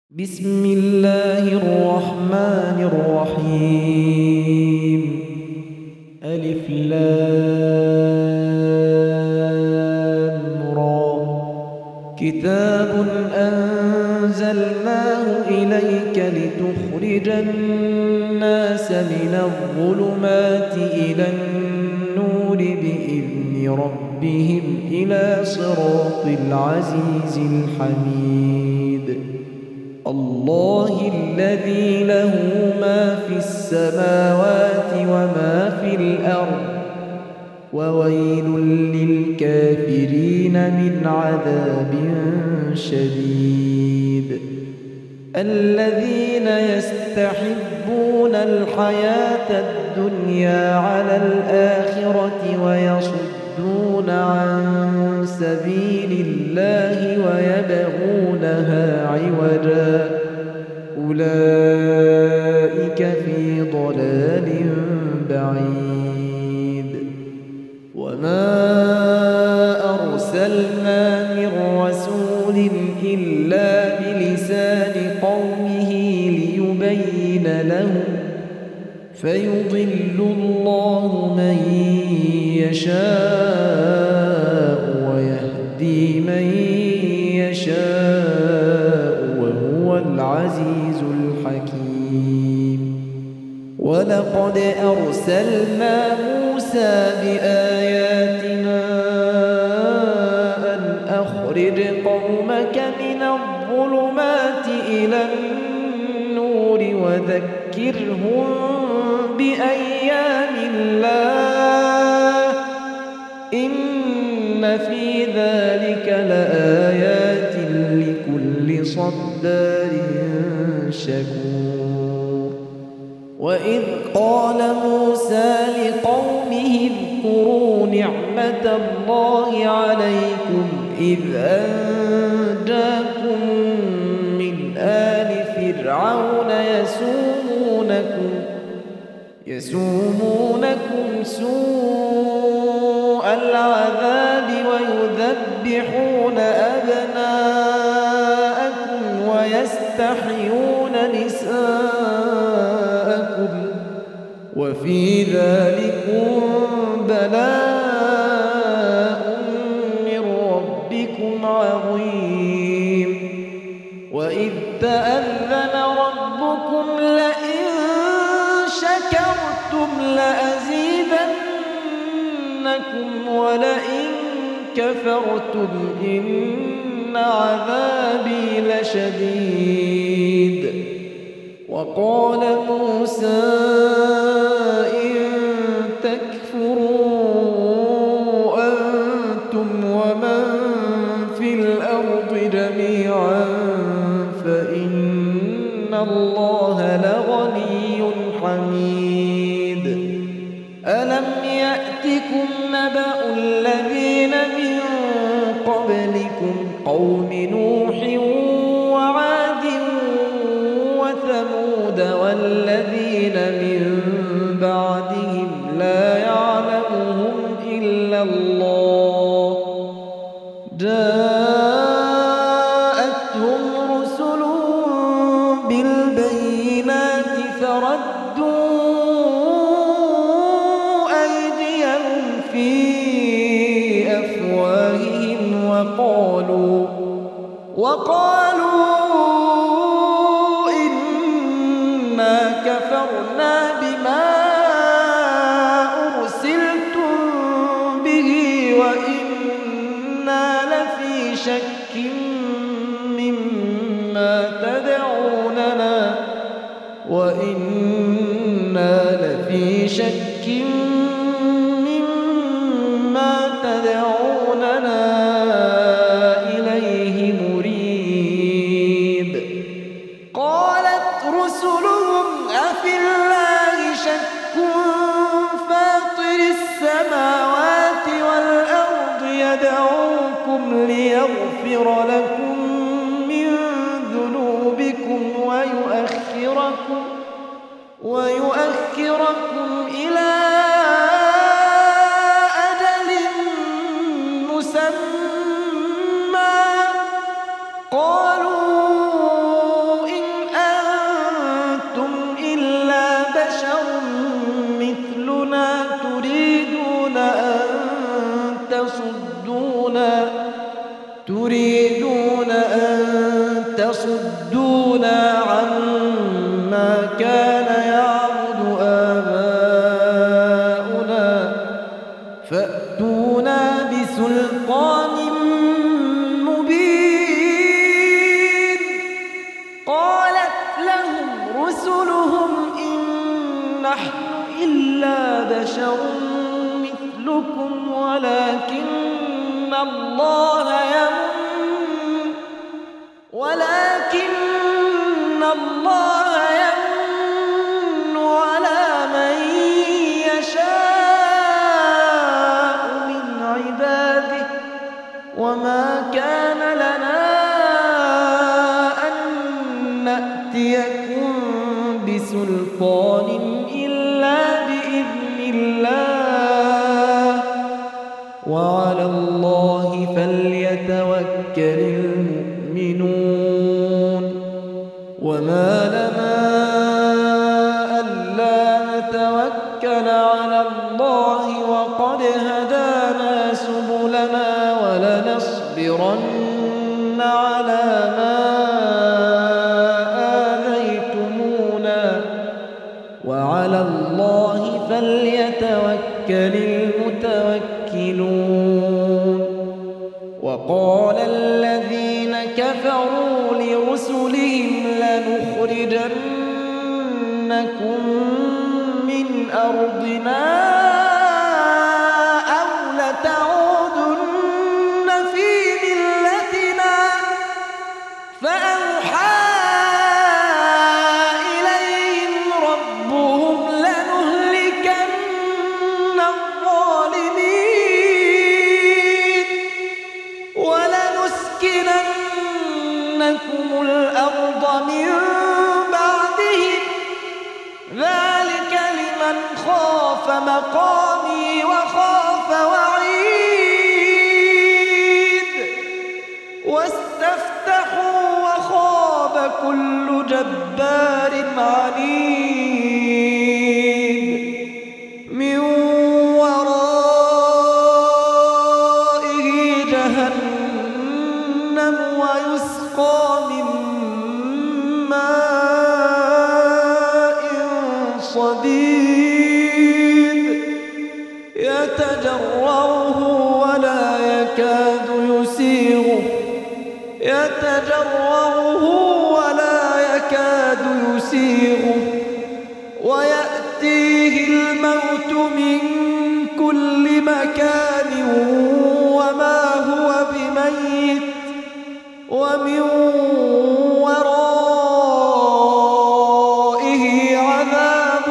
بسم الله الرحمن الرحيم. ألف لام را. كتاب أنزلناه إليك لتخرج الناس من الظلمات إلى النور بإذن ربهم إلى صراط العزيز الحميد. الله الذي له ما في السماوات وما في الأرض، وويل للكافرين من عذاب شديد. الذين يستحبون الحياة الدنيا على الآخرة ويصدون عن سبيل الله ويبغونها عوجا، أولئك في ضلال بعيد. وما أرسلنا من رسول إلا بلسان قومه ليبين لهم، فيضل الله من يشاء ويهدي من يشاء وهو العزيز الحكيم. ولقد أرسلنا موسى بآياتنا أن أخرج قومك من الظلمات إلى النور وذكرهم بأيام الله، إن في ذلك لآيات لكل صبار شكور. وإذ قال موسى لقومه اذكروا نعمة الله عليكم إذ أنجاكم من آل فرعون يسومونكم سوء العذاب ويذبحون أبناءكم ويستحيون نساءكم، وفي ذلكم بلاء من ربكم عظيم. وإذ تأذن ربكم لئن شكرتم لأزيدنكم ولئن كفرتم إن عذابي لشديد. وقال موسى إن تكفروا أنتم ومن في الأرض جميعا فإن الله لغني حميد. ألم يأتكم نبأ الذين من قبلكم قوم نوح وعاد وثمود والذين من بعدهم لا يعلمهم إلا الله، جاءتهم رسل بالبينات فردوا أيديهم في أفواههم وقالوا إنا كفرنا بما أرسلتم به وإنا لفي شك مما تدعوننا إليه مريب. قالت رسلهم أفي الله شك فاطر السماوات والأرض يدعوكم ليغفر لكم من ذنوبكم ويؤخركم إلى أجل مسمى. قالوا لتصدونا عما كان يعبد آباؤنا فأتونا بسلطان مبين. قالت لهم رسلهم إن نحن إلا بشر مثلكم ولكن الله يمن على من يشاء من عباده وما كان لنا أن نأتيكم بسلطان إلا بإذن الله وعلى الله فليتوكل المؤمنون. وما لنا ألا نتوكل على الله وقد هدانا سبلنا ولنصبرن على ما آذيتمونا وعلى الله فليتوكل المتوكلون. وقال الذين كفروا لرسلهم لنخرجنكم من أرضنا أو لتعودن في ملتنا فأوحى إليهم ربهم لنهلكن الظالمين ولنسكننكم الأرض من بعدهم ذلك لمن خاف مقامي وخاف وعيد. واستفتحوا وخاب كل جبار عنيد من ورائه جهنم ويسقى من ماء صديد يتجرعه ولا يكاد يسيغه ويأتيه الموت من كل مكان وما هو بميت ومن ورائه عذاب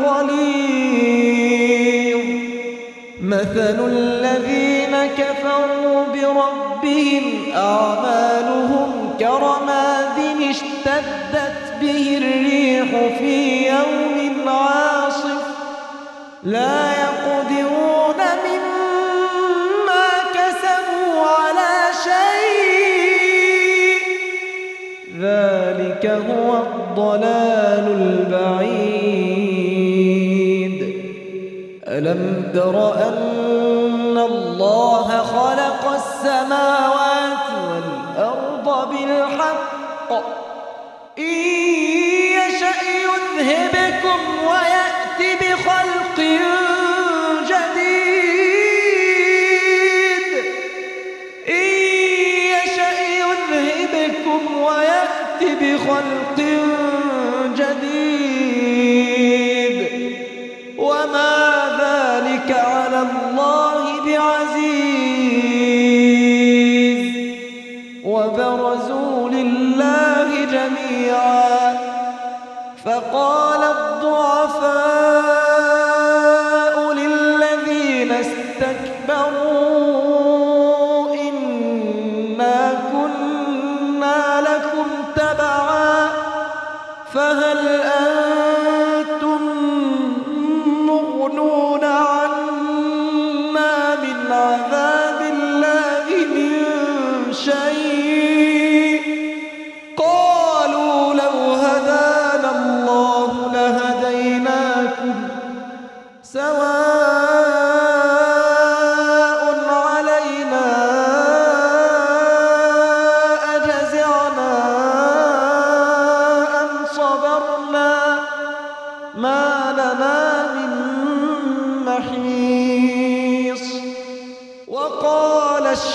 غليظ. مثل الذين كفروا بربهم أعمالهم كرماد اشتدت به الريح في يوم عاصف لا يقدرون مما كسبوا على شيء ذلك هو الضلال البعيد. ألم تر أن الله خلق السماوات والأرض بالحق إن يشأ يذهبكم ويأتي بخلق جديد إن يشأ يذهبكم ويأتي بخلق جديد وما ذلك على الله بعزيز. وبرزوا لله جميعا فقال الضعفاء للذين استكبروا إنا كنا لكم تبعا فهل أنتم مغنون عنا من عذاب الله من شيء قالوا لو هدانا الله لهديناكم سواء علينا أجزعنا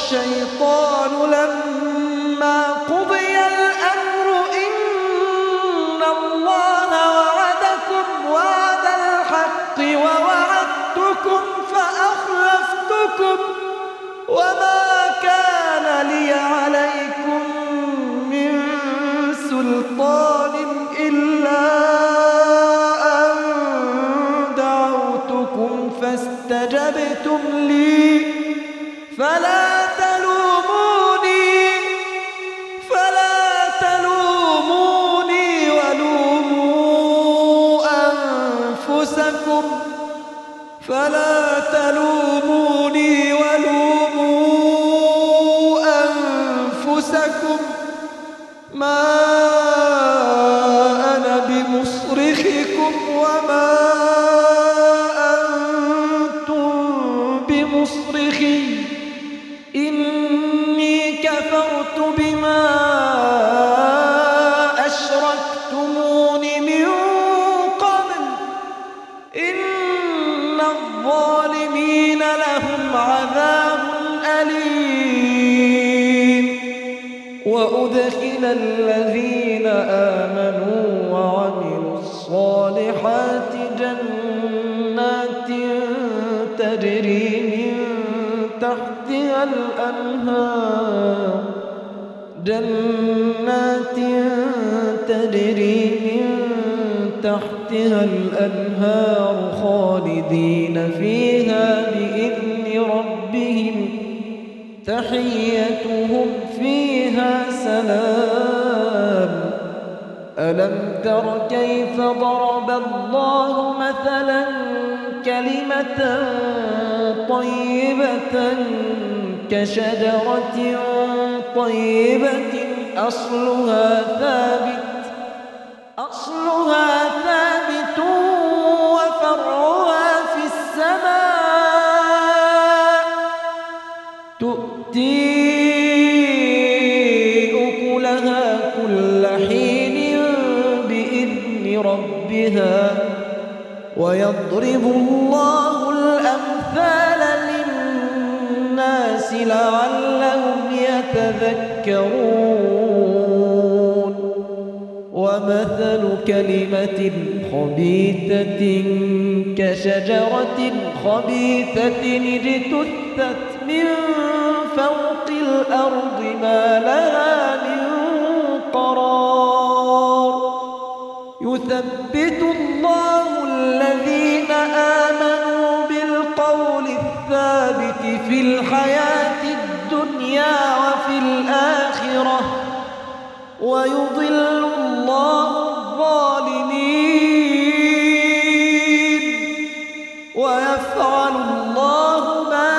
الشيطان لما قضي الأمر إن الله وعدكم وعد الحق ووعدتكم فأخلفتكم وما كان لي عليكم من سلطان إلا أن دعوتكم فاستجبتم لي فلا تلوموني ولوموا أنفسكم ما أنا بمصرخكم وما أنتم بمصرخي إني كفرت بما أشركتمون من قبل إن الظالمين لهم عذاب أليم وأدخل الذين آمنوا وعملوا الصالحات جنات تجري من تحتها الأنهار خالدين فيها بإذن ربهم تحيتهم فيها سلام ألم تر كيف ضرب الله مثلا كلمة طيبة كشجرة طيبة أصلها ثابت وفرعها في السماء تؤتي أكلها كل حين بإذن ربها ويضرب الله الأمثال للناس لعلهم يتذكرون ومثل كلمة خبيثة كشجرة خبيثة اجتثت من فوق الأرض ما لها من قرار يثبت الله الذين آمنوا بالقول الثابت في الحياة الدنيا وفي الآخرة ويضل الله الظالمين ويفعل الله ما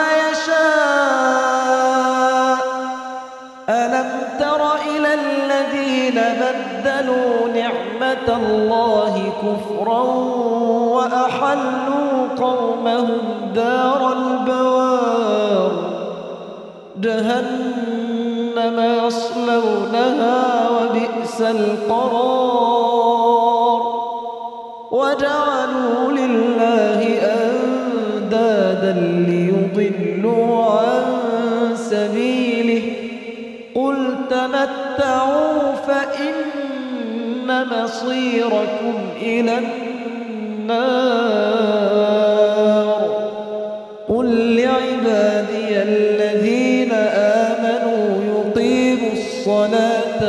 يشاء ألم تر إلى الذين بدلوا نعمة الله كفرا وأحلوا قومهم دار البوار جهنم يصلونها وبئس القرار وجعلوا لله أندادا ليضلوا عن سبيله قل تمتعوا فإن مصيركم إلى النار قل لعبادي الذين آمنوا يقيموا الصلاة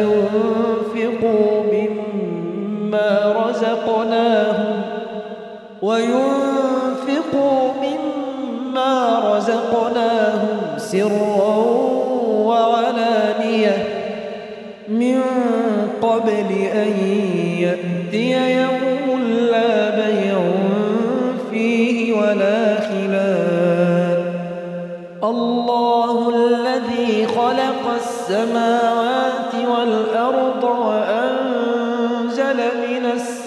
وينفقوا مما رزقناهم سرا وعلانية من قبل أن يأتي يوم لا بيع فيه ولا خلال الله الذي خلق السماوات والأرض وأنزل من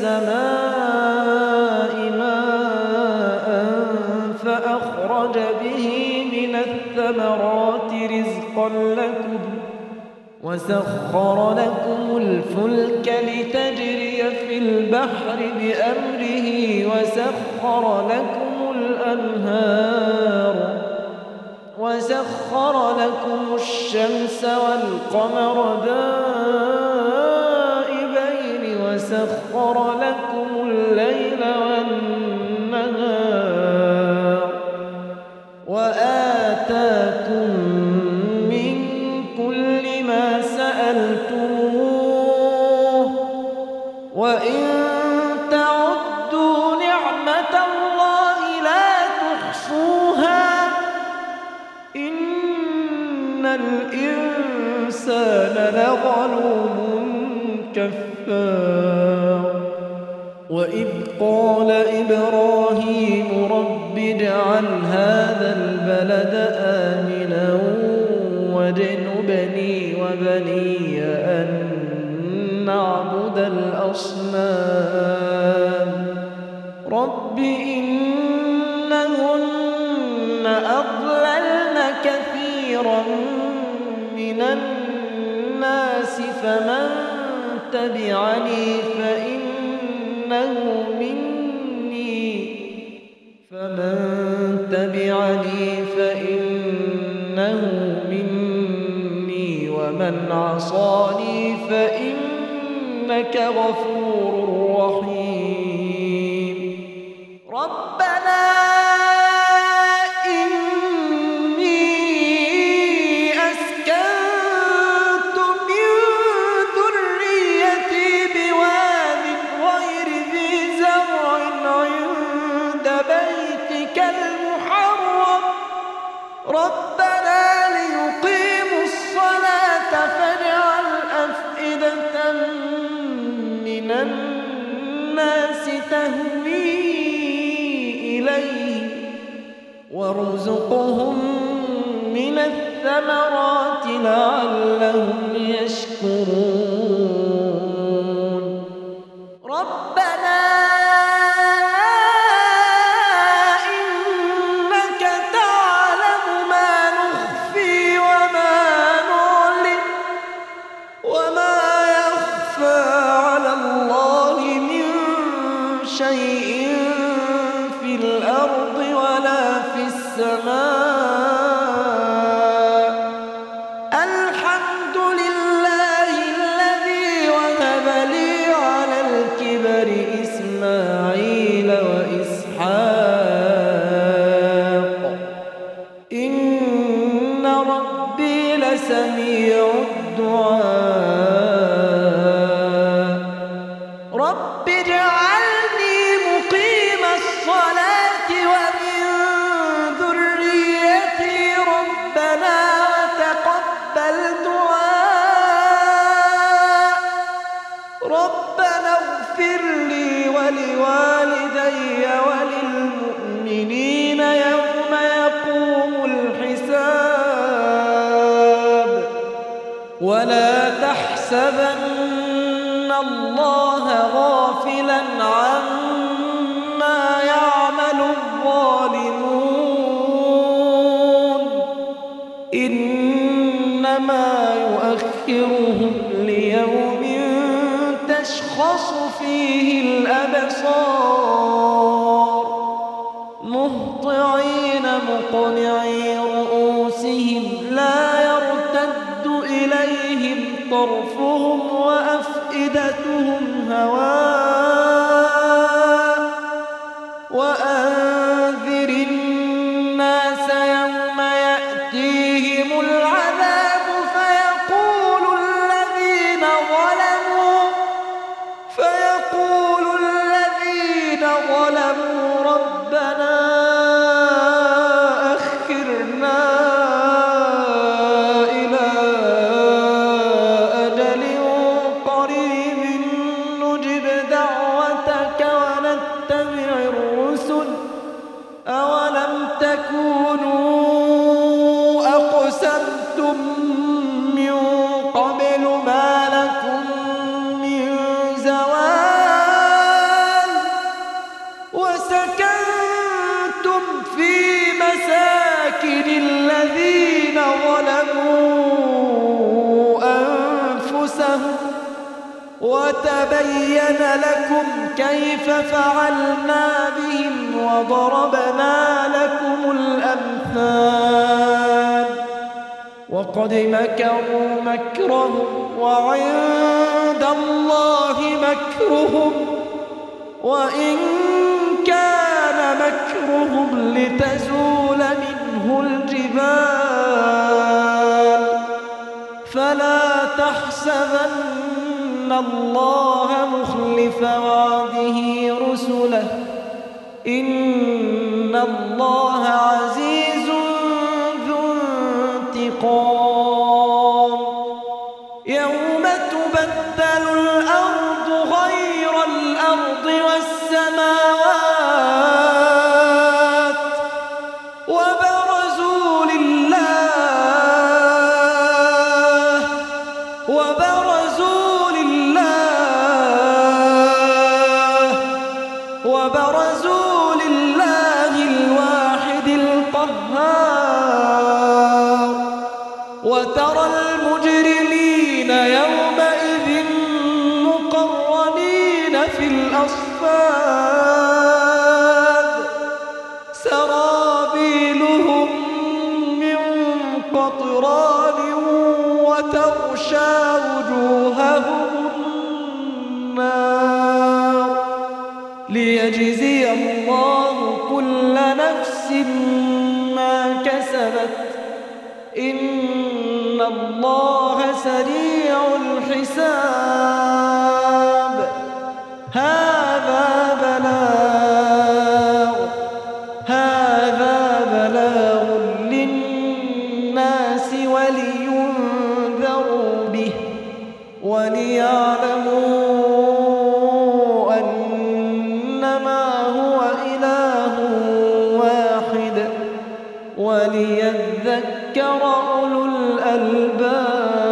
السماء ماء فأخرج به من الثمرات رزقا لكم وسخر لكم الفلك لتجري في البحر بأمره وسخر لكم الأنهار وسخر لكم الشمس والقمر دائبين وسخر لكم الليل والنهار وآتاكم من كل ما سألتموه وإن تعدوا نعمة الله لا تحصوها إن الإنسان لظلوم كفار وإذ قال إبراهيم رب اجعل هذا البلد آمنا واجنبني وبني أن نعبد الأصنام رب إنهن أضللن كثيرا من الناس فمن تبعني فإنه مني ومن عصاني فإنك غفور رحيم ربنا إني أسكنت من ذريتي بواد غير ذي زرع عند بيتك المحرم ربنا ليقيموا الصلاة فاجعل أفئدة من الناس تهوي إليه وارزقهم من الثمرات لعلهم يشكرون ربنا إنك تعلم ما نخفي وما نعلن وما يخفى على الله من شيء في الأرض ولا في السماء الحمد لله الذي وهب لي على الكبر إسماعيل وإسحاق إن ربي لسميع الدعاء رب اجعلني مقيم الصلاة ومن ذريتي ربنا وتقبل دعاء ربنا اغفر لي ولوالدي وللمؤمنين يوم يقوم الحساب ولا تحسبن الله غافلا عما يعمل الظالمون إنما يؤخرهم ليوم تشخص فيه الأبصار مهطعين مقنعي رؤوسهم لا يرتد إليهم طرفهم وأفئدتهم هواء وأنذر الناس يوم يأتيهم العذاب فيقول الذين ظلموا ربنا أخرنا إلى أجل قريب نجب دعوتك ونتبع الرسل أولم تكونوا أقسمتم من قبل ما لكم من زوال وسكنتم في مساكن الذين ظلموا أنفسهم وتبين لكم كيف فعلنا بهم وضربنا لكم الأمثال وقد مكروا مكرهم وعند الله مكرهم وإن كان مكرهم لتزول منه الجبال فلا تحسبن الله مخلف وعده رسله إن الله عزيز ذو انتقام يوم تبدل الأرض غير الأرض والسماوات وبرزوا لله الواحد القهار وترى المجرمين يومئذ مقرنين في الأصفاد سرابيلهم من قطران وتغشى وجوههم النار ليجزي الله كل نفس ما كسبت إن الله سريع الحساب هذا بلاغ للناس ولينذروا به وليعلموا أنما هو إله واحد وليذكر أولو الألباب